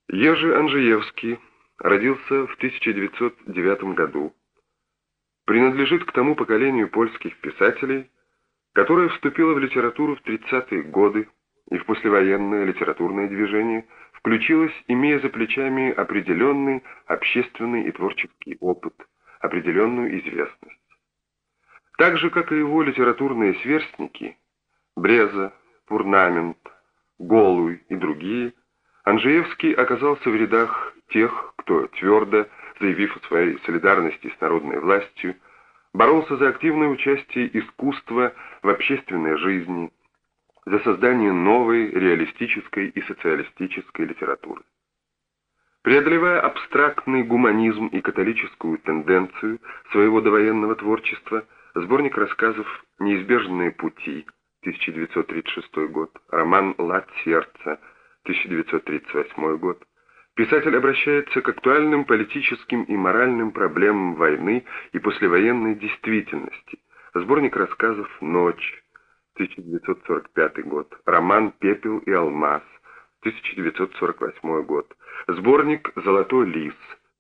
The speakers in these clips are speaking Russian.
Ежи Анжеевский родился в 1909 году, принадлежит к тому поколению польских писателей, которое вступило в литературу в 30-е годы и в послевоенное литературное движение включилось, имея за плечами определенный общественный и творческий опыт, определенную известность. Так же, как и его литературные сверстники, Бреза, Пурнамент, Голуй и другие, Анжеевский оказался в рядах тех, кто, твердо заявив о своей солидарности с народной властью, боролся за активное участие искусства в общественной жизни, за создание новой реалистической и социалистической литературы. Преодолевая абстрактный гуманизм и католическую тенденцию своего довоенного творчества, сборник рассказов «Неизбежные пути» 1936 год, роман «Лад сердца» 1938 год, писатель обращается к актуальным политическим и моральным проблемам войны и послевоенной действительности. Сборник рассказов «Ночь» 1945 год, роман «Пепел и алмаз» 1948 год, сборник «Золотой лис»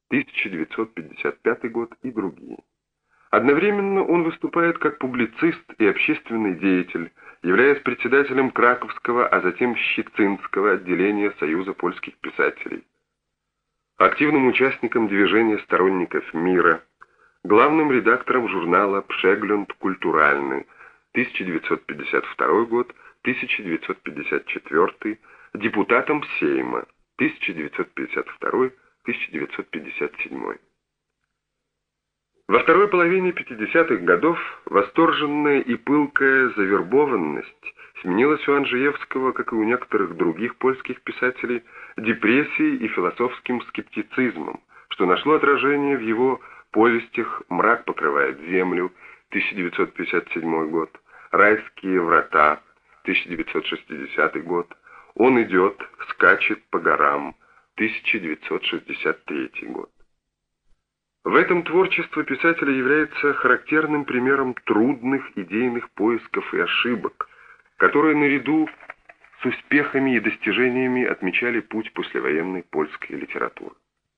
1955 год и другие. Одновременно он выступает как публицист и общественный деятель, являясь председателем Краковского, а затем Щецинского отделения Союза польских писателей, активным участником движения сторонников мира, главным редактором журнала «Пшеглюнд культуральный» 1952 год, 1954, депутатом Сейма 1952-1957. Во второй половине 50-х годов восторженная и пылкая завербованность сменилась у Анжеевского, как и у некоторых других польских писателей, депрессией и философским скептицизмом, что нашло отражение в его повестях «Мрак покрывает землю» 1957 год, «Райские врата» 1960 год, «Он идет, скачет по горам» 1963 год. В этом творчество писателя является характерным примером трудных идейных поисков и ошибок, которые наряду с успехами и достижениями отмечали путь послевоенной польской литературы.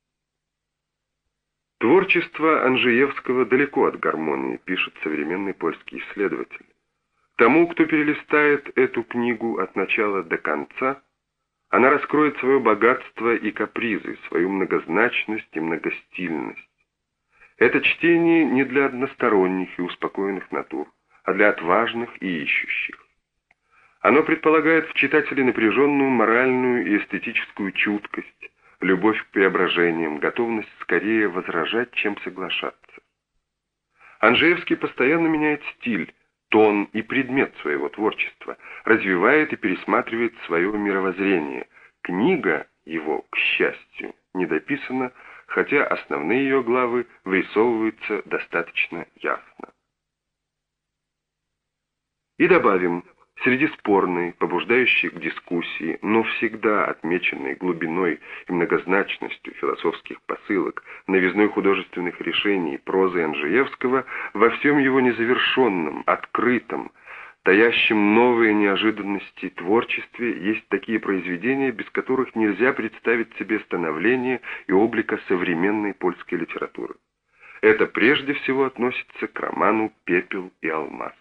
Творчество Анжеевского далеко от гармонии, пишет современный польский исследователь. Тому, кто перелистает эту книгу от начала до конца, она раскроет свое богатство и капризы, свою многозначность и многостильность. Это чтение не для односторонних и успокоенных натур, а для отважных и ищущих. Оно предполагает в читателе напряженную моральную и эстетическую чуткость, любовь к преображениям, готовность скорее возражать, чем соглашаться. Анжеевский постоянно меняет стиль, тон и предмет своего творчества, развивает и пересматривает свое мировоззрение. Книга его, к счастью, не дописана, хотя основные ее главы вырисовываются достаточно ясно. И добавим, среди спорной, побуждающей к дискуссии, но всегда отмеченной глубиной и многозначностью философских посылок, новизной художественных решений, прозы Анжеевского, во всем его незавершенном, открытом, таящем новые неожиданности творчестве есть такие произведения, без которых нельзя представить себе становление и облика современной польской литературы. Это прежде всего относится к роману «Пепел и алмаз».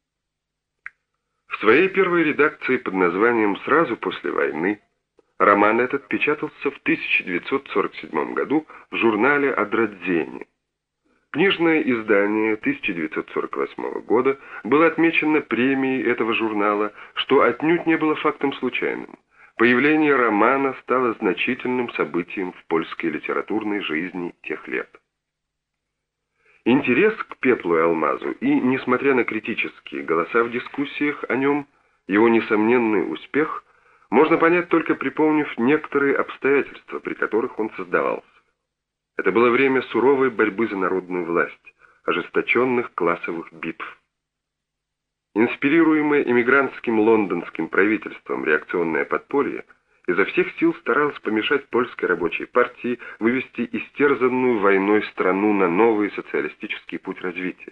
В своей первой редакции под названием «Сразу после войны» роман этот печатался в 1947 году в журнале «Одрадзение». Книжное издание 1948 года было отмечено премией этого журнала, что отнюдь не было фактом случайным. Появление романа стало значительным событием в польской литературной жизни тех лет. Интерес к «Пеплу и алмазу» и, несмотря на критические голоса в дискуссиях о нем, его несомненный успех можно понять только припомнив некоторые обстоятельства, при которых он создавался. Это было время суровой борьбы за народную власть, ожесточенных классовых битв. Инспирируемое эмигрантским лондонским правительством реакционное подполье изо всех сил старалось помешать польской рабочей партии вывести истерзанную войной страну на новый социалистический путь развития.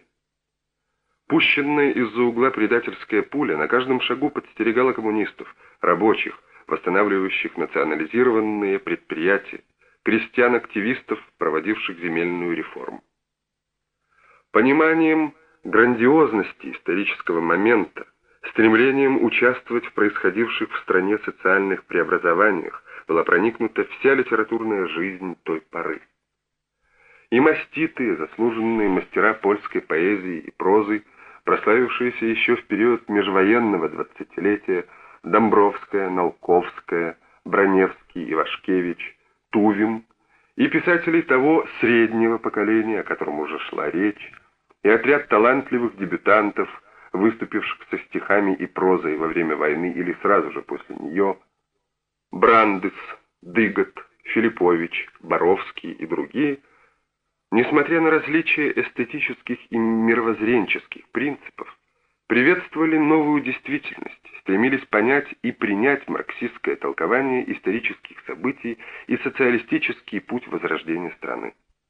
Пущенная из-за угла предательская пуля на каждом шагу подстерегала коммунистов, рабочих, восстанавливающих национализированные предприятия, крестьян-активистов, проводивших земельную реформу. Пониманием грандиозности исторического момента, стремлением участвовать в происходивших в стране социальных преобразованиях была проникнута вся литературная жизнь той поры. И маститые, заслуженные мастера польской поэзии и прозы, прославившиеся еще в период межвоенного двадцатилетия, Домбровская, Науковская, Броневский, Ивашкевич, Тувин, и писателей того среднего поколения, о котором уже шла речь, и отряд талантливых дебютантов, выступивших со стихами и прозой во время войны или сразу же после нее, Брандес, Дыгот, Филиппович, Боровский и другие, несмотря на различия эстетических и мировоззренческих принципов, приветствовали новую действительность, стремились понять и принять марксистское толкование исторических событий и социалистический путь возрождения страны.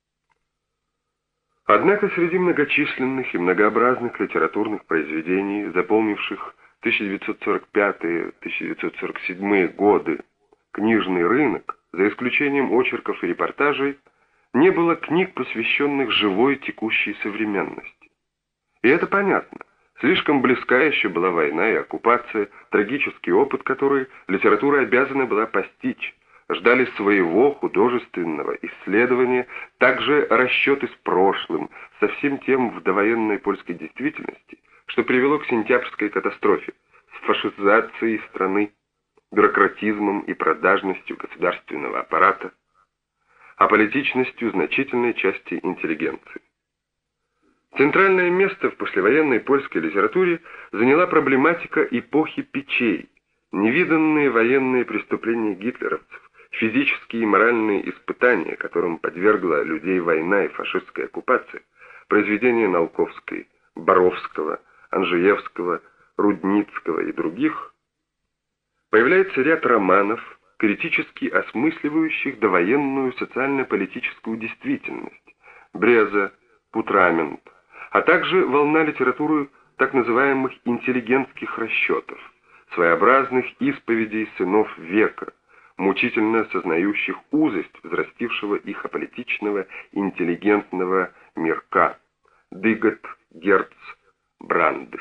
Однако среди многочисленных и многообразных литературных произведений, заполнивших 1945-1947 годы книжный рынок, за исключением очерков и репортажей, не было книг, посвященных живой текущей современности. И это понятно. Слишком близка еще была война и оккупация, трагический опыт которой литература обязана была постичь. Ждали своего художественного исследования, также расчеты с прошлым, со всем тем в довоенной польской действительности, что привело к сентябрьской катастрофе, с фашизацией страны, бюрократизмом и продажностью государственного аппарата, аполитичностью значительной части интеллигенции. Центральное место в послевоенной польской литературе заняла проблематика эпохи Печей, невиданные военные преступления гитлеровцев, физические и моральные испытания, которым подвергла людей война и фашистская оккупация, произведения Науковской, Боровского, Анжеевского, Рудницкого и других, появляется ряд романов, критически осмысливающих довоенную социально-политическую действительность, Бреза, Путрамент, а также волна литературы так называемых интеллигентских расчетов, своеобразных исповедей сынов века, мучительно сознающих узость взрастившего их аполитичного интеллигентного мирка, Дыгот, Герц, Брандес.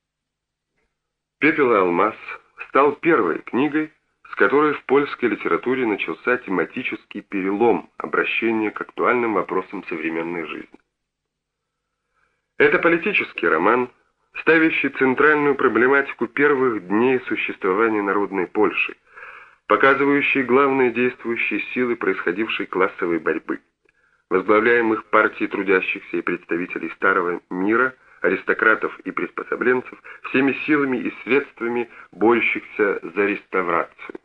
«Пепел и алмаз» стал первой книгой, с которой в польской литературе начался тематический перелом обращения к актуальным вопросам современной жизни. Это политический роман, ставящий центральную проблематику первых дней существования народной Польши, показывающий главные действующие силы происходившей классовой борьбы, возглавляемых партией трудящихся и представителей старого мира, аристократов и приспособленцев, всеми силами и средствами борющихся за реставрацию.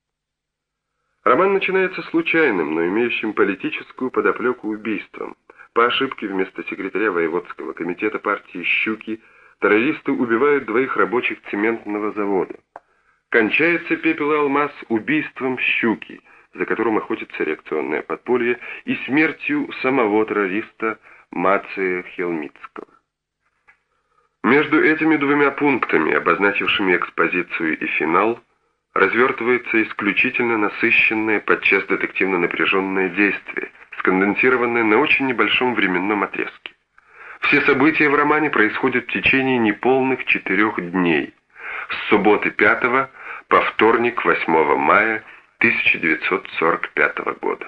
Роман начинается случайным, но имеющим политическую подоплеку убийством. По ошибке вместо секретаря воеводского комитета партии Щуки террористы убивают двоих рабочих цементного завода. Кончается «Пепел и алмаз» убийством Щуки, за которым охотится реакционное подполье, и смертью самого террориста Мация Хелмицкого. Между этими двумя пунктами, обозначившими экспозицию и финал, развертывается исключительно насыщенное, подчас детективно-напряженное действие, сконденсированное на очень небольшом временном отрезке. Все события в романе происходят в течение неполных 4 дней, с субботы 5 по вторник 8 мая 1945 года.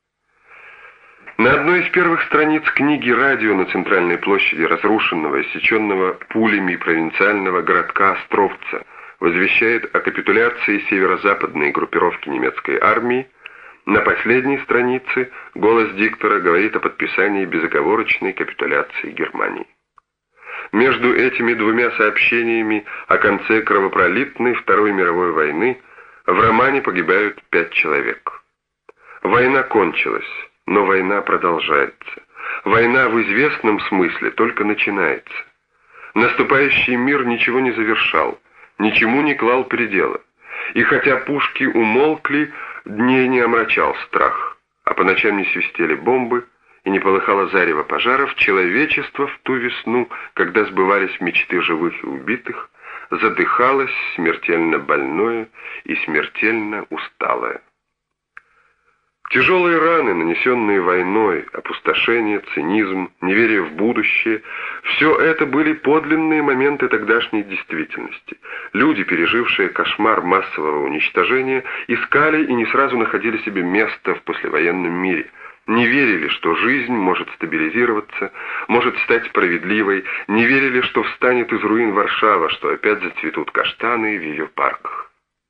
На одной из первых страниц книги радио на центральной площади разрушенного и сеченного пулями провинциального городка Островца возвещает о капитуляции северо-западной группировки немецкой армии. На последней странице голос диктора говорит о подписании безоговорочной капитуляции Германии. Между этими двумя сообщениями о конце кровопролитной Второй мировой войны в романе погибают 5 человек. Война кончилась, но война продолжается. Война в известном смысле только начинается. Наступающий мир ничего не завершал, ничему не клал предела. И хотя пушки умолкли, дней не омрачал страх, а по ночам не свистели бомбы и не полыхало зарево пожаров, человечество в ту весну, когда сбывались мечты живых и убитых, задыхалось смертельно больное и смертельно усталое. Тяжелые раны, нанесенные войной, опустошение, цинизм, неверие в будущее – все это были подлинные моменты тогдашней действительности. Люди, пережившие кошмар массового уничтожения, искали и не сразу находили себе место в послевоенном мире. Не верили, что жизнь может стабилизироваться, может стать справедливой, не верили, что встанет из руин Варшава, что опять зацветут каштаны в ее парках.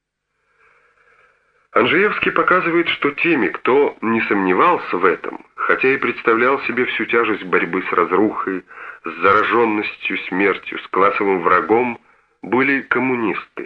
Анжеевский показывает, что теми, кто не сомневался в этом, хотя и представлял себе всю тяжесть борьбы с разрухой, с зараженностью, смертью, с классовым врагом, были коммунисты.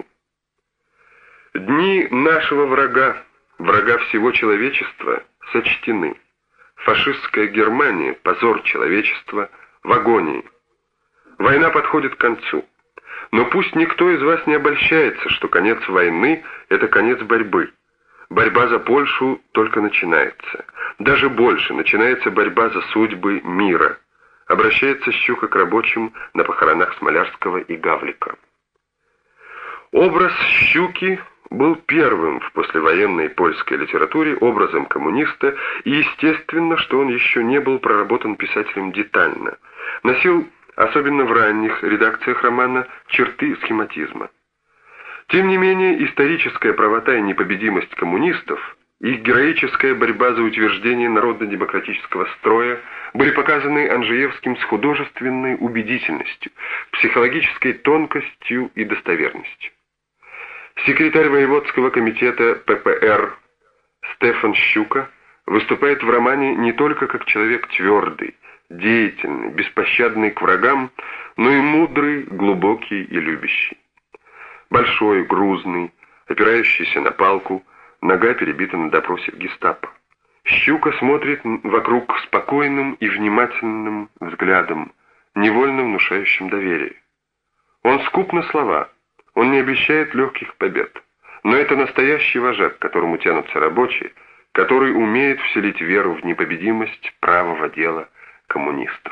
Дни нашего врага, врага всего человечества, сочтены. Фашистская Германия, позор человечества, в агонии. Война подходит к концу. Но пусть никто из вас не обольщается, что конец войны – это конец борьбы. Борьба за Польшу только начинается. Даже больше, начинается борьба за судьбы мира. Обращается Щука к рабочим на похоронах Смолярского и Гавлика. Образ Щуки был первым в послевоенной польской литературе образом коммуниста, и естественно, что он еще не был проработан писателем детально. Носил, особенно в ранних редакциях романа, черты схематизма. Тем не менее, историческая правота и непобедимость коммунистов, их героическая борьба за утверждение народно-демократического строя были показаны Анжеевским с художественной убедительностью, психологической тонкостью и достоверностью. Секретарь воеводского комитета ППР Стефан Щука выступает в романе не только как человек твердый, деятельный, беспощадный к врагам, но и мудрый, глубокий и любящий. Большой, грузный, опирающийся на палку, нога перебита на допросе в гестапо. Щука смотрит вокруг спокойным и внимательным взглядом, невольно внушающим доверие. Он скуп на слова, он не обещает легких побед, но это настоящий вожак, к которому тянутся рабочие, который умеет вселить веру в непобедимость правого дела коммунистов.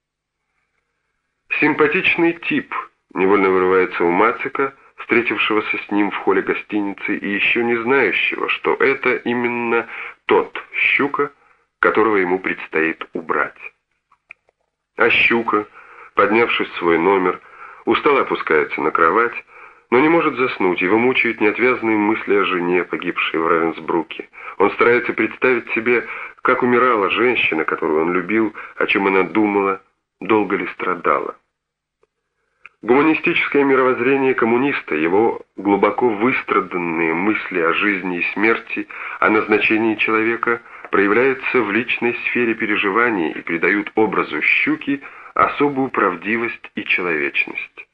Симпатичный тип невольно вырывается у Мацика, встретившегося с ним в холле гостиницы и еще не знающего, что это именно тот Щука, которого ему предстоит убрать. А Щука, поднявшись в свой номер, устало опускается на кровать, но не может заснуть, его мучают неотвязные мысли о жене, погибшей в Равенсбруке. Он старается представить себе, как умирала женщина, которую он любил, о чем она думала, долго ли страдала. Гуманистическое мировоззрение коммуниста, его глубоко выстраданные мысли о жизни и смерти, о назначении человека, проявляются в личной сфере переживаний и придают образу Щуки особую правдивость и человечность.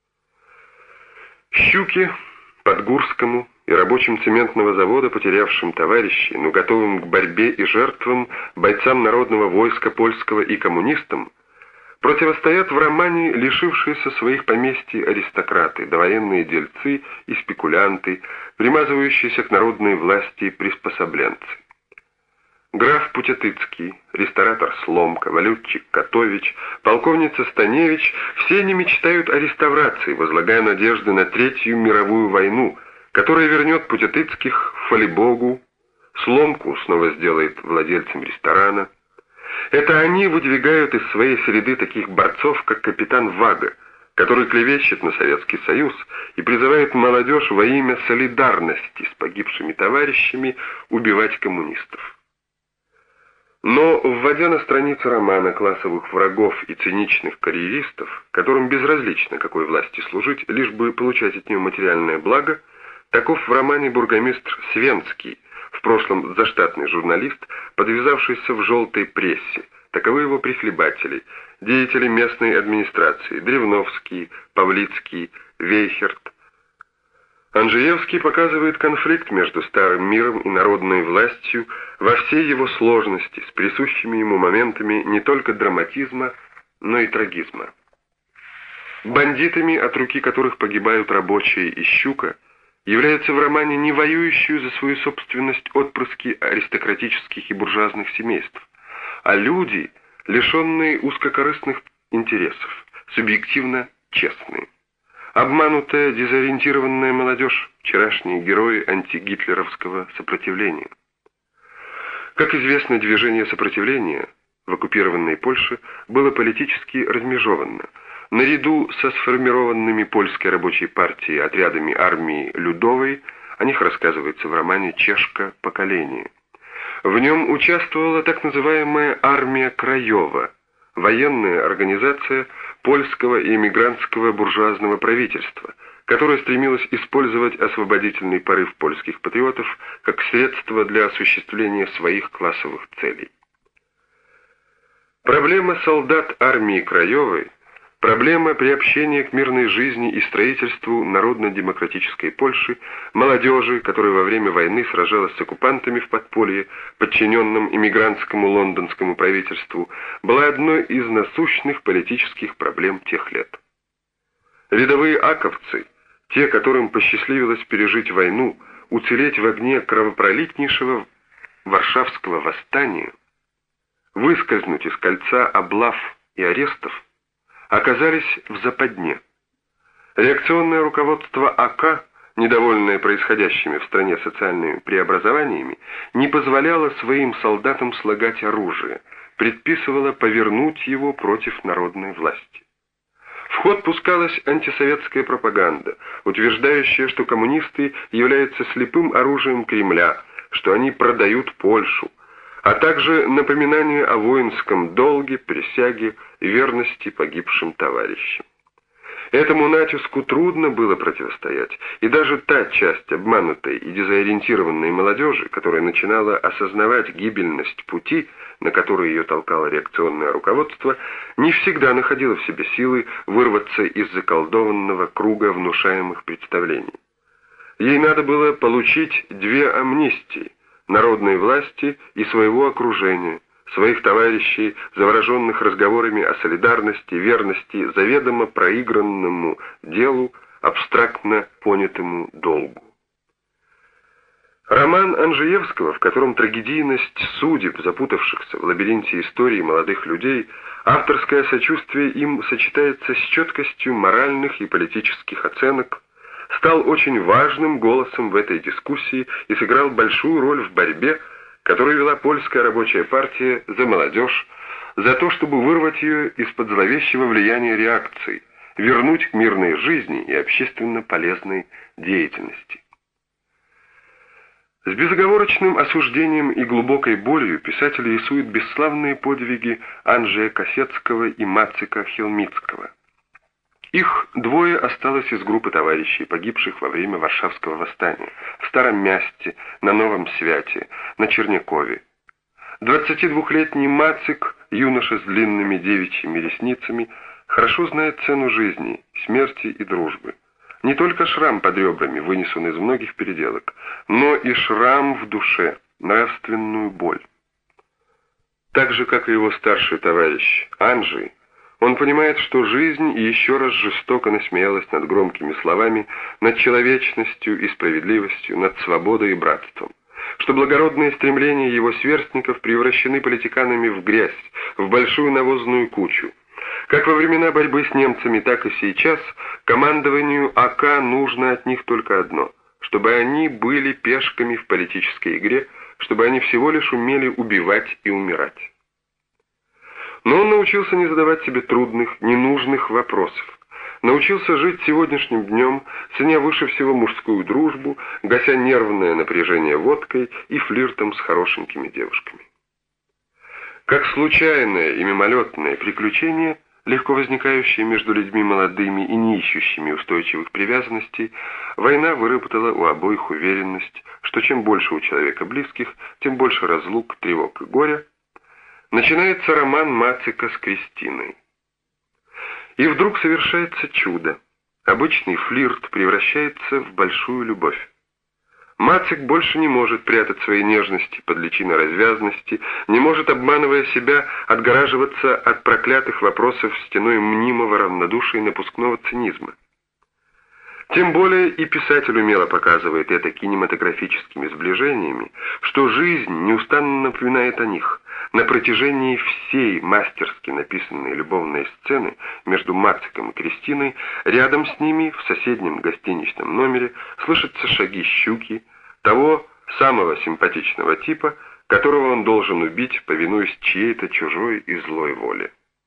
Щуке, Подгурскому и рабочим цементного завода, потерявшим товарищей, но готовым к борьбе и жертвам, бойцам народного войска польского и коммунистам, противостоят в романе лишившиеся своих поместий аристократы, довоенные дельцы и спекулянты, примазывающиеся к народной власти приспособленцы. Граф Путятыцкий, ресторатор Сломка, валютчик Котович, полковница Станевич – все они мечтают о реставрации, возлагая надежды на Третью мировую войну, которая вернет Путятыцких в Фалибогу, Сломку снова сделает владельцем ресторана. Это они выдвигают из своей среды таких борцов, как капитан Вага, который клевещет на Советский Союз и призывает молодежь во имя солидарности с погибшими товарищами убивать коммунистов. Но, вводя на страницу романа классовых врагов и циничных карьеристов, которым безразлично какой власти служить, лишь бы получать от нее материальное благо, таков в романе бургомистр Свенский, в прошлом заштатный журналист, подвязавшийся в желтой прессе. Таковы его прихлебатели, деятели местной администрации: Древновский, Павлицкий, Вейхерт. Анжеевский показывает конфликт между старым миром и народной властью во всей его сложности, с присущими ему моментами не только драматизма, но и трагизма. Бандитами, от руки которых погибают рабочие и Щука, являются в романе не воюющие за свою собственность отпрыски аристократических и буржуазных семейств, а люди, лишенные узкокорыстных интересов, субъективно честные. обманутая, дезориентированная молодежь, вчерашние герои антигитлеровского сопротивления. Как известно, движение сопротивления в оккупированной Польше было политически размежовано. Наряду со сформированными польской рабочей партией отрядами армии Людовой, о них рассказывается в романе «Чешка. Поколение». В нем участвовала так называемая армия Краева, военная организация польского и эмигрантского буржуазного правительства, которая стремилась использовать освободительный порыв польских патриотов как средство для осуществления своих классовых целей. Проблема солдат армии Краевой, проблема приобщения к мирной жизни и строительству народно-демократической Польши, молодежи, которая во время войны сражалась с оккупантами в подполье, подчиненном иммигрантскому лондонскому правительству, была одной из насущных политических проблем тех лет. Рядовые аковцы, те, которым посчастливилось пережить войну, уцелеть в огне кровопролитнейшего Варшавского восстания, выскользнуть из кольца облав и арестов, оказались в западне. Реакционное руководство АК, недовольное происходящими в стране социальными преобразованиями, не позволяло своим солдатам слагать оружие, предписывало повернуть его против народной власти. В ход пускалась антисоветская пропаганда, утверждающая, что коммунисты являются слепым оружием Кремля, что они продают Польшу, а также напоминание о воинском долге, присяге и верности погибшим товарищам. Этому натиску трудно было противостоять, и даже та часть обманутой и дезориентированной молодежи, которая начинала осознавать гибельность пути, на который ее толкало реакционное руководство, не всегда находила в себе силы вырваться из заколдованного круга внушаемых представлений. Ей надо было получить две амнистии – народной власти и своего окружения, своих товарищей, завороженных разговорами о солидарности, верности, заведомо проигранному делу, абстрактно понятому долгу. Роман Анжеевского, в котором трагедийность судеб, запутавшихся в лабиринте истории молодых людей, авторское сочувствие им сочетается с четкостью моральных и политических оценок, стал очень важным голосом в этой дискуссии и сыграл большую роль в борьбе, которую вела польская рабочая партия за молодежь, за то, чтобы вырвать ее из-под зловещего влияния реакций, вернуть к мирной жизни и общественно полезной деятельности. С безоговорочным осуждением и глубокой болью писатель рисует бесславные подвиги Анджея Косецкого и Мацика Хелмицкого. Их двое осталось из группы товарищей, погибших во время Варшавского восстания, в Старом Мясте, на Новом Святе, на Чернякове. 22-летний Мацик, юноша с длинными девичьими ресницами, хорошо знает цену жизни, смерти и дружбы. Не только шрам под ребрами вынесен из многих переделок, но и шрам в душе, нравственную боль. Так же, как и его старший товарищ Анджей, он понимает, что жизнь и еще раз жестоко насмеялась над громкими словами, над человечностью и справедливостью, над свободой и братством, что благородные стремления его сверстников превращены политиканами в грязь, в большую навозную кучу. Как во времена борьбы с немцами, так и сейчас командованию АК нужно от них только одно – чтобы они были пешками в политической игре, чтобы они всего лишь умели убивать и умирать. Но он научился не задавать себе трудных, ненужных вопросов. Научился жить сегодняшним днем, ценя выше всего мужскую дружбу, гася нервное напряжение водкой и флиртом с хорошенькими девушками. Как случайное и мимолетное приключение, легко возникающее между людьми молодыми и не ищущими устойчивых привязанностей, война выработала у обоих уверенность, что чем больше у человека близких, тем больше разлук, тревог и горя. Начинается роман Мацика с Кристиной. И вдруг совершается чудо. Обычный флирт превращается в большую любовь. Мацик больше не может прятать свои нежности под личиной развязности, не может, обманывая себя, отгораживаться от проклятых вопросов стеной мнимого равнодушия и напускного цинизма. Тем более и писатель умело показывает это кинематографическими сближениями, что жизнь неустанно напоминает о них, На протяжении всей мастерски написанной любовной сцены между Мациком и Кристиной рядом с ними в соседнем гостиничном номере слышатся шаги Щуки, того самого симпатичного типа, которого он должен убить, повинуясь чьей-то чужой и злой воле.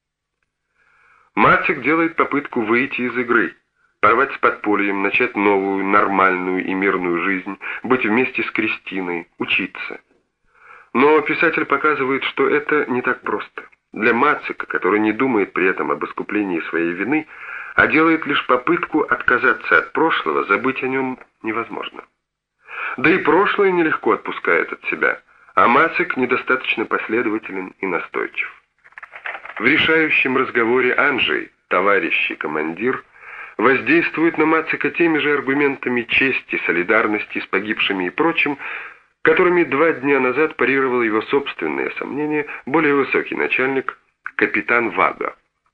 Мацик делает попытку выйти из игры, порвать с подпольем, начать новую, нормальную и мирную жизнь, быть вместе с Кристиной, учиться. Но писатель показывает, что это не так просто. Для Мацика, который не думает при этом об искуплении своей вины, а делает лишь попытку отказаться от прошлого, забыть о нем невозможно. Да и прошлое нелегко отпускает от себя, а Мацик недостаточно последователен и настойчив. В решающем разговоре Анджей, товарищ и командир, воздействует на Мацика теми же аргументами чести, солидарности с погибшими и прочим, которыми 2 дня назад парировал его собственные сомнения более высокий начальник, капитан Вага.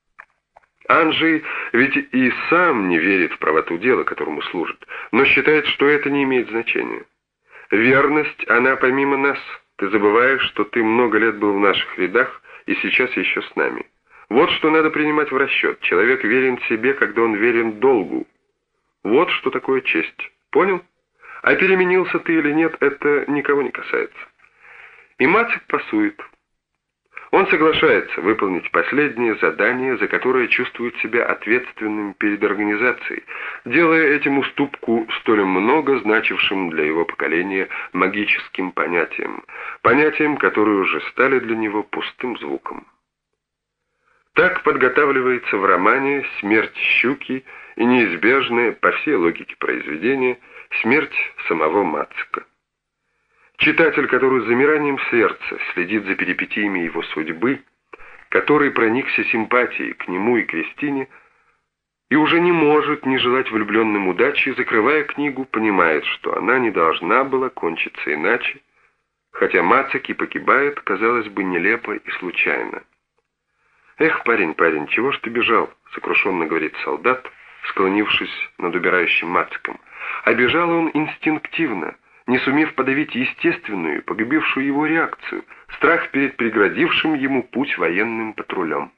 Анджей ведь и сам не верит в правоту дела, которому служит, но считает, что это не имеет значения. Верность, она помимо нас. Ты забываешь, что ты много лет был в наших рядах и сейчас еще с нами. Вот что надо принимать в расчет. Человек верен себе, когда он верен долгу. Вот что такое честь. Понял? А переменился ты или нет, это никого не касается. И Мацик пасует. Он соглашается выполнить последнее задание, за которое чувствует себя ответственным перед организацией, делая этим уступку столь много значившим для его поколения магическим понятиям, которые уже стали для него пустым звуком. Так подготавливается в романе смерть Щуки и неизбежная, по всей логике произведения, смерть самого Мацика. Читатель, который с замиранием сердца следит за перипетиями его судьбы, который проникся симпатией к нему и Кристине, и уже не может не желать влюбленным удачи, закрывая книгу, понимает, что она не должна была кончиться иначе, хотя Мацик и погибает, казалось бы, нелепо и случайно. «Эх, парень, чего ж ты бежал?» — сокрушенно говорит солдат, склонившись над убирающим Мациком. А бежал он инстинктивно, не сумев подавить естественную, погубившую его реакцию, страх перед преградившим ему путь военным патрулем.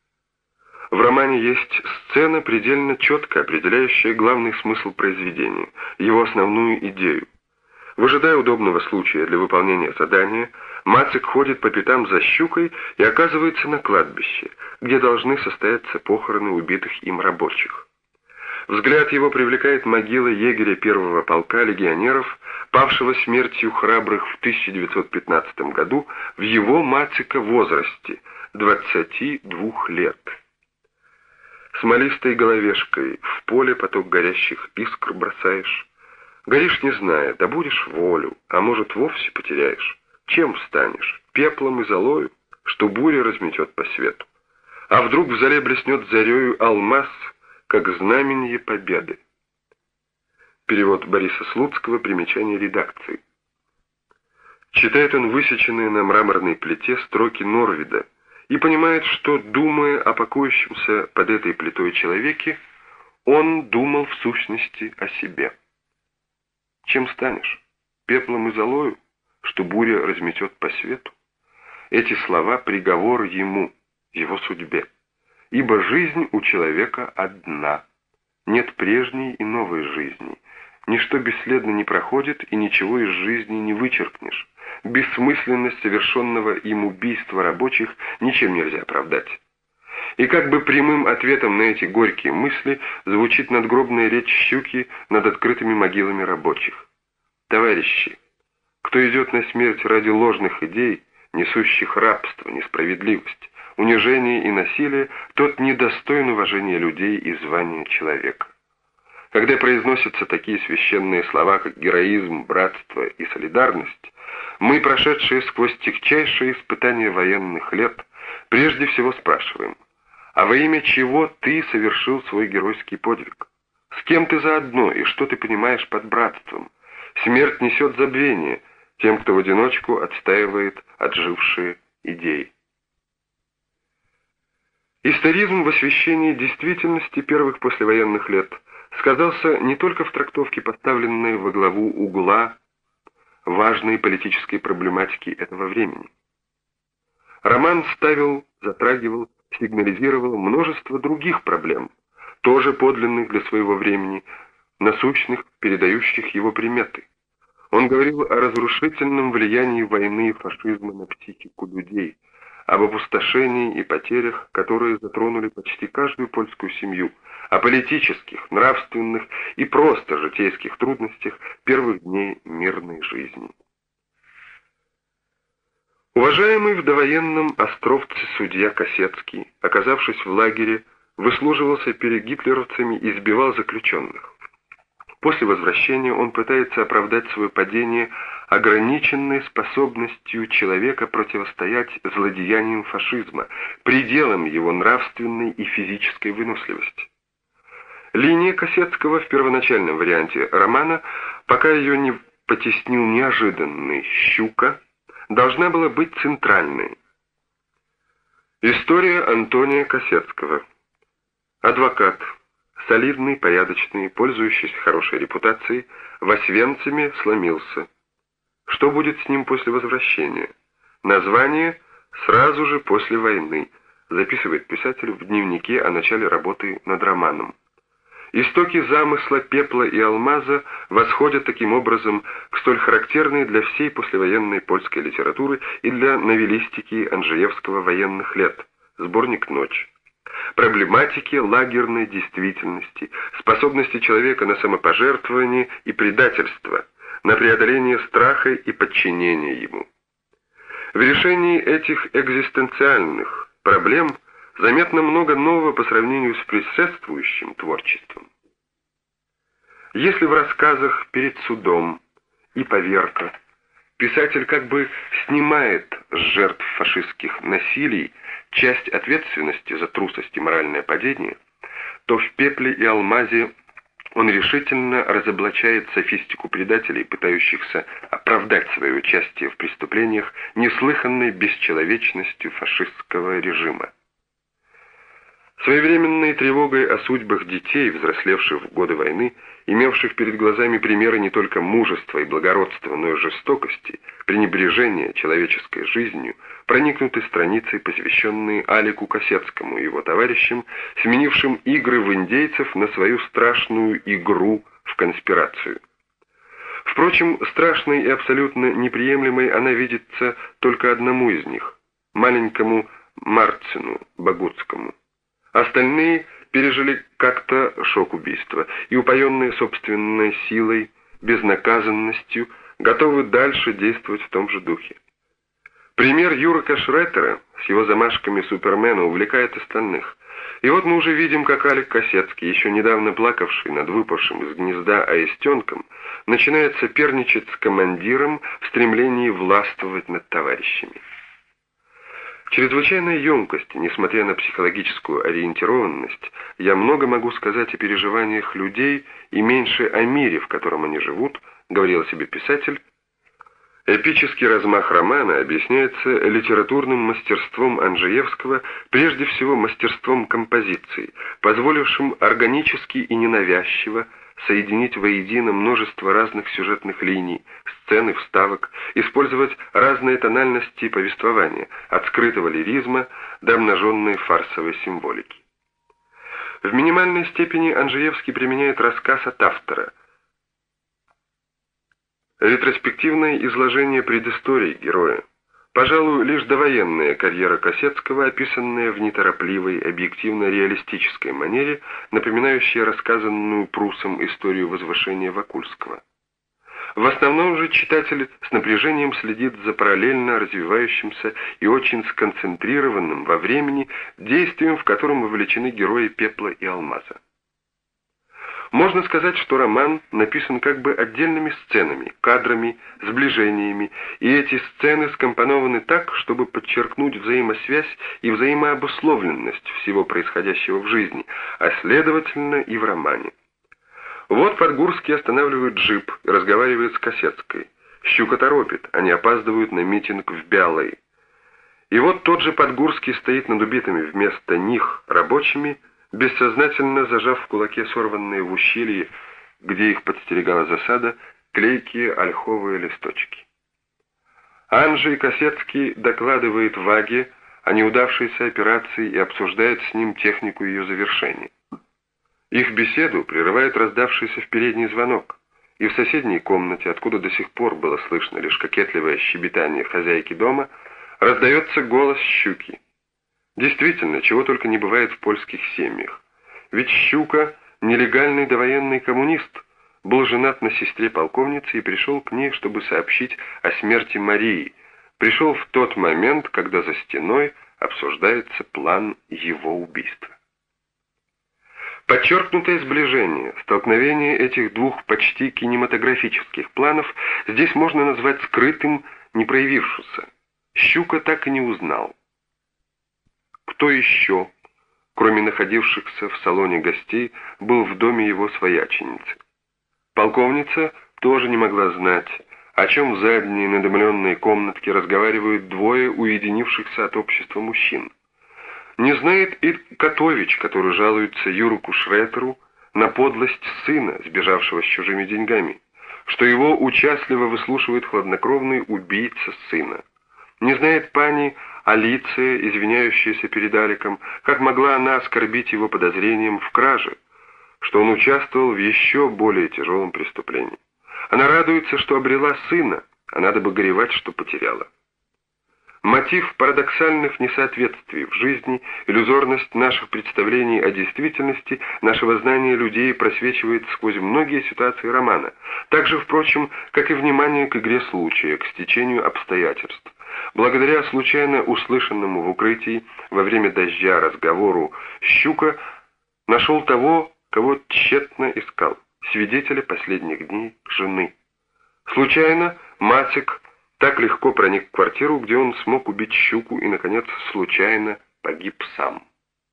В романе есть сцена, предельно четко определяющая главный смысл произведения, его основную идею. Выжидая удобного случая для выполнения задания, Мацик ходит по пятам за Щукой и оказывается на кладбище, где должны состояться похороны убитых им рабочих. Взгляд его привлекает могила егеря 1-го полка легионеров, павшего смертью храбрых в 1915 году в его Мацика возрасте 22 лет. Смолистой головешкой в поле поток горящих искр бросаешь. Горишь, не зная, добудешь волю, а может, вовсе потеряешь. Чем встанешь? Пеплом и золою, что буря разметет по свету. А вдруг в зале блеснет зарею алмаз, как знаменье победы. Перевод Бориса Слуцкого, примечание редакции. Читает он высеченные на мраморной плите строки Норвида и понимает, что, думая о покоящемся под этой плитой человеке, он думал в сущности о себе. Чем станешь? Пеплом и золою, что буря разметет по свету? Эти слова — приговор ему, его судьбе. Ибо жизнь у человека одна. Нет прежней и новой жизни. Ничто бесследно не проходит, и ничего из жизни не вычеркнешь. Бессмысленность совершенного им убийства рабочих ничем нельзя оправдать. И как бы прямым ответом на эти горькие мысли звучит надгробная речь Щуки над открытыми могилами рабочих. Товарищи, кто идет на смерть ради ложных идей, несущих рабство, несправедливость, унижение и насилие, тот недостоин уважения людей и звания человека. Когда произносятся такие священные слова, как героизм, братство и солидарность, мы, прошедшие сквозь тягчайшие испытания военных лет, прежде всего спрашиваем: а во имя чего ты совершил свой геройский подвиг? С кем ты заодно и что ты понимаешь под братством? Смерть несет забвение тем, кто в одиночку отстаивает отжившие идеи. Историзм в освещении действительности первых послевоенных лет сказался не только в трактовке, поставленной во главу угла важной политической проблематики этого времени. Роман затрагивал, сигнализировал множество других проблем, тоже подлинных для своего времени, насущных, передающих его приметы. Он говорил о разрушительном влиянии войны и фашизма на психику людей, об опустошении и потерях, которые затронули почти каждую польскую семью, о политических, нравственных и просто житейских трудностях первых дней мирной жизни. Уважаемый в довоенном Островце судья Косецкий, оказавшись в лагере, выслуживался перед гитлеровцами и избивал заключенных. После возвращения он пытается оправдать свое падение ограниченной способностью человека противостоять злодеяниям фашизма, пределом его нравственной и физической выносливости. Линия Косецкого в первоначальном варианте романа, пока ее не потеснил неожиданный Щука, должна была быть центральной. История Антония Косецкого. Адвокат, солидный, порядочный, пользующийся хорошей репутацией, в Освенциме сломился. Что будет с ним после возвращения? Название «Сразу же после войны», записывает писатель в дневнике о начале работы над романом. Истоки замысла «Пепла и алмаза» восходят таким образом к столь характерной для всей послевоенной польской литературы и для новеллистики Анджеевского «Военных лет», сборник «Ночь», проблематике лагерной действительности, способности человека на самопожертвование и предательство, на преодоление страха и подчинение ему. В решении этих экзистенциальных проблем заметно много нового по сравнению с предшествующим творчеством. Если в рассказах «Перед судом» и «Поверка» писатель как бы снимает с жертв фашистских насилий часть ответственности за трусость и моральное падение, то в «Пепле и алмазе» он решительно разоблачает софистику предателей, пытающихся оправдать свое участие в преступлениях неслыханной бесчеловечностью фашистского режима. Своевременной тревогой о судьбах детей, взрослевших в годы войны, имевших перед глазами примеры не только мужества и благородства, но и жестокости, пренебрежения человеческой жизнью, проникнуты страницей, посвященные Алику Косецкому и его товарищам, сменившим игры в индейцев на свою страшную игру в конспирацию. Впрочем, страшной и абсолютно неприемлемой она видится только одному из них – маленькому Марцину Богутскому. Остальные пережили как-то шок убийства и, упоенные собственной силой, безнаказанностью, готовы дальше действовать в том же духе. Пример Юрика Шреттера с его замашками Супермена увлекает остальных. И вот мы уже видим, как Алик Косецкий, еще недавно плакавший над выпавшим из гнезда аистенком, начинает соперничать с командиром в стремлении властвовать над товарищами. Чрезвычайной емкости, несмотря на психологическую ориентированность, я много могу сказать о переживаниях людей и меньше о мире, в котором они живут, говорил себе писатель. Эпический размах романа объясняется литературным мастерством Анджеевского, прежде всего мастерством композиции, позволившим органически и ненавязчиво соединить воедино множество разных сюжетных линий, сцен и вставок, использовать разные тональности повествования, от скрытого лиризма до обнаженной фарсовой символики. В минимальной степени Анджеевский применяет рассказ от автора, ретроспективное изложение предыстории героя. Пожалуй, лишь довоенная карьера Косецкого, описанная в неторопливой, объективно-реалистической манере, напоминающей рассказанную Прусом историю возвышения Вакульского. В основном же читатель с напряжением следит за параллельно развивающимся и очень сконцентрированным во времени действием, в котором вовлечены герои «Пепла и алмаза». Можно сказать, что роман написан как бы отдельными сценами, кадрами, сближениями, и эти сцены скомпонованы так, чтобы подчеркнуть взаимосвязь и взаимообусловленность всего происходящего в жизни, а следовательно и в романе. Вот Подгурский останавливает джип и разговаривает с Косецкой. Щука торопит, они опаздывают на митинг в Бялой. И вот тот же Подгурский стоит над убитыми вместо них рабочими, бессознательно зажав в кулаке сорванные в ущелье, где их подстерегала засада, клейкие ольховые листочки. Анджей Косецкий докладывает Ваге о неудавшейся операции и обсуждает с ним технику ее завершения. Их беседу прерывает раздавшийся в передний звонок, и в соседней комнате, откуда до сих пор было слышно лишь кокетливое щебетание хозяйки дома, раздается голос Щуки. Действительно, чего только не бывает в польских семьях. Ведь Щука, нелегальный довоенный коммунист, был женат на сестре полковницы и пришел к ней, чтобы сообщить о смерти Марии. Пришел в тот момент, когда за стеной обсуждается план его убийства. Подчеркнутое сближение, столкновение этих двух почти кинематографических планов здесь можно назвать скрытым, не проявившимся. Щука так и не узнал. Кто еще, кроме находившихся в салоне гостей, был в доме его свояченицы? Полковница тоже не могла знать, о чем в задней надымленной комнатке разговаривают двое уединившихся от общества мужчин. Не знает и Котович, который жалуется Юрку Шретеру на подлость сына, сбежавшего с чужими деньгами, что его участливо выслушивает хладнокровный убийца сына. Не знает пани Алиция, извиняющаяся перед Аликом, как могла она оскорбить его подозрением в краже, что он участвовал в еще более тяжелом преступлении. Она радуется, что обрела сына, а надо бы горевать, что потеряла. Мотив парадоксальных несоответствий в жизни, иллюзорность наших представлений о действительности, нашего знания людей просвечивает сквозь многие ситуации романа, так же, впрочем, как и внимание к игре случая, к стечению обстоятельств. Благодаря случайно услышанному в укрытии во время дождя разговору Щука нашел того, кого тщетно искал, свидетеля последних дней жены. Случайно Мацик так легко проник в квартиру, где он смог убить Щуку и, наконец, случайно погиб сам.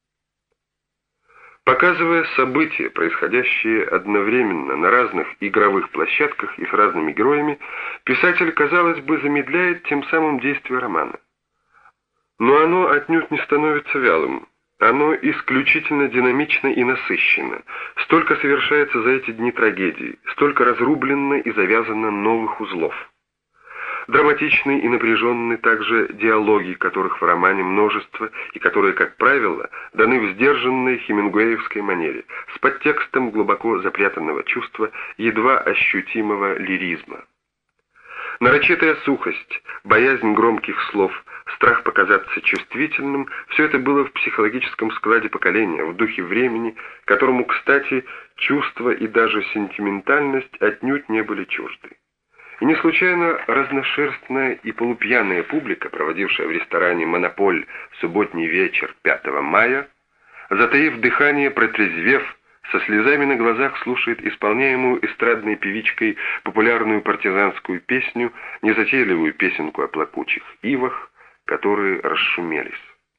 Показывая события, происходящие одновременно на разных игровых площадках и с разными героями, писатель, казалось бы, замедляет тем самым действие романа. Но оно отнюдь не становится вялым. Оно исключительно динамично и насыщенно. Столько совершается за эти дни трагедий, столько разрублено и завязано новых узлов. Драматичны и напряженны также диалоги, которых в романе множество и которые, как правило, даны в сдержанной хемингуэевской манере, с подтекстом глубоко запрятанного чувства, едва ощутимого лиризма. Нарочитая сухость, боязнь громких слов, страх показаться чувствительным – все это было в психологическом складе поколения, в духе времени, которому, кстати, чувства и даже сентиментальность отнюдь не были чужды. И не случайно разношерстная и полупьяная публика, проводившая в ресторане «Монополь» субботний вечер 5 мая, затаив дыхание, протрезвев, со слезами на глазах слушает исполняемую эстрадной певичкой популярную партизанскую песню, незатейливую песенку о плакучих ивах, которые расшумелись.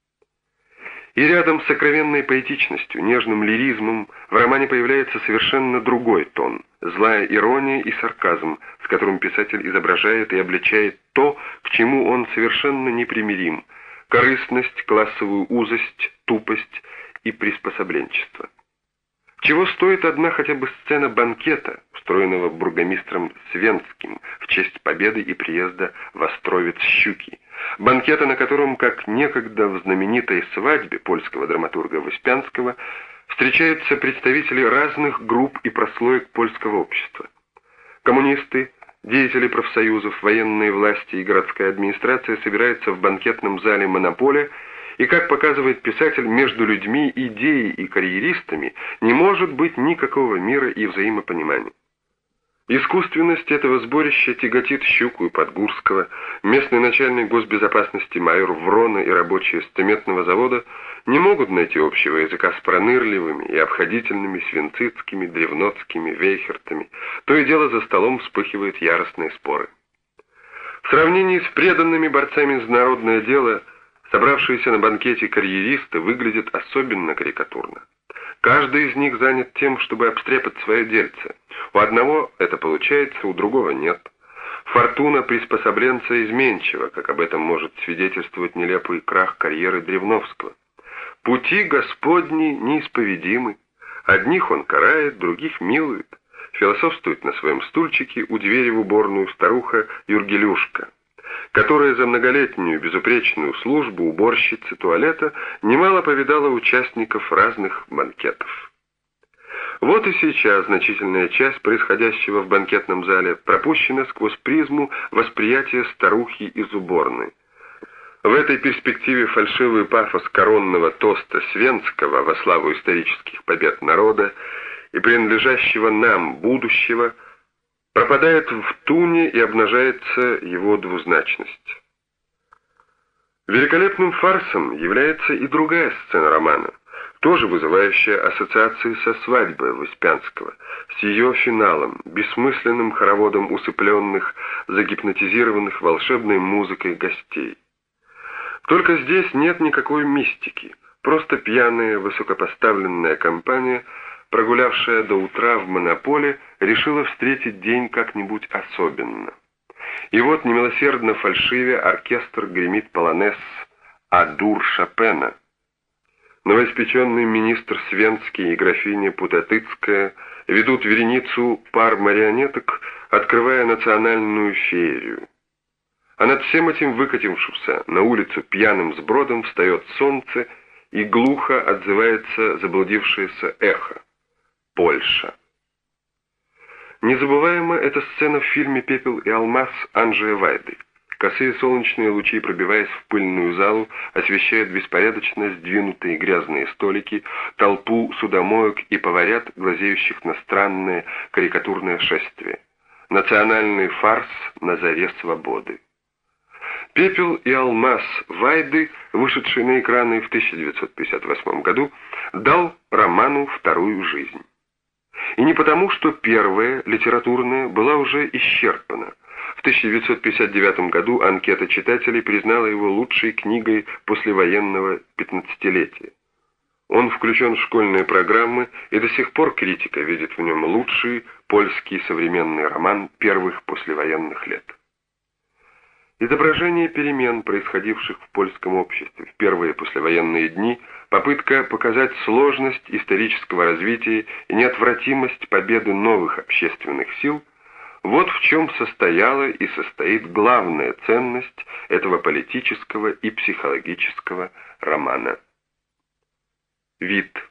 И рядом с сокровенной поэтичностью, нежным лиризмом в романе появляется совершенно другой тон, злая ирония и сарказм, с которым писатель изображает и обличает то, к чему он совершенно непримирим – корыстность, классовую узость, тупость и приспособленчество. Чего стоит одна хотя бы сцена банкета, устроенного бургомистром Свенским в честь победы и приезда в Островец Щуки, банкета, на котором, как некогда в знаменитой свадьбе польского драматурга Выспянского, встречаются представители разных групп и прослоек польского общества. Коммунисты, деятели профсоюзов, военные власти и городская администрация собираются в банкетном зале «Монополя», и, как показывает писатель, между людьми, идеей и карьеристами не может быть никакого мира и взаимопонимания. Искусственность этого сборища тяготит Щуку и Подгурского. Местный начальник госбезопасности майор Врона и рабочие с цементного завода не могут найти общего языка с пронырливыми и обходительными Свинцицкими, Древноцкими, Вейхертами. То и дело за столом вспыхивают яростные споры. В сравнении с преданными борцами за народное дело, собравшиеся на банкете карьеристы выглядят особенно карикатурно. Каждый из них занят тем, чтобы обстряпать свое дельце. У одного это получается, у другого нет. Фортуна приспособленца изменчива, как об этом может свидетельствовать нелепый крах карьеры Древновского. Пути Господни неисповедимы. Одних он карает, других милует. Философствует на своем стульчике у двери в уборную старуха Юргелюшка. которая за многолетнюю безупречную службу уборщицы туалета немало повидала участников разных банкетов. Вот и сейчас значительная часть происходящего в банкетном зале пропущена сквозь призму восприятия старухи из уборной. В этой перспективе фальшивый пафос коронного тоста Свенского во славу исторических побед народа и принадлежащего нам будущего пропадает в туне и обнажается его двузначность. Великолепным фарсом является и другая сцена романа, тоже вызывающая ассоциации со свадьбой Успенского, с ее финалом, бессмысленным хороводом усыпленных, загипнотизированных волшебной музыкой гостей. Только здесь нет никакой мистики, просто пьяная высокопоставленная компания, прогулявшая до утра в монополе, решила встретить день как-нибудь особенно. И вот немилосердно фальшиве оркестр гремит полонез «Адур» Шопена. Новоиспеченный министр Свенский и графиня Путатыцкая ведут вереницу пар марионеток, открывая национальную феерию. А над всем этим выкатившимся на улицу пьяным сбродом встает солнце и глухо отзывается заблудившееся эхо. Польша. Незабываема эта сцена в фильме «Пепел и алмаз» Анджея Вайды. Косые солнечные лучи, пробиваясь в пыльную залу, освещают беспорядочно сдвинутые грязные столики, толпу судомоек и поварят, глазеющих на странное карикатурное шествие. Национальный фарс на заре свободы. «Пепел и алмаз» Вайды, вышедший на экраны в 1958 году, дал роману вторую жизнь. И не потому, что первая, литературная, была уже исчерпана. В 1959 году анкета читателей признала его лучшей книгой послевоенного 15-летия. Он включен в школьные программы, и до сих пор критика видит в нем лучший польский современный роман первых послевоенных лет. Изображение перемен, происходивших в польском обществе в первые послевоенные дни, попытка показать сложность исторического развития и неотвратимость победы новых общественных сил – вот в чем состояла и состоит главная ценность этого политического и психологического романа. Вид.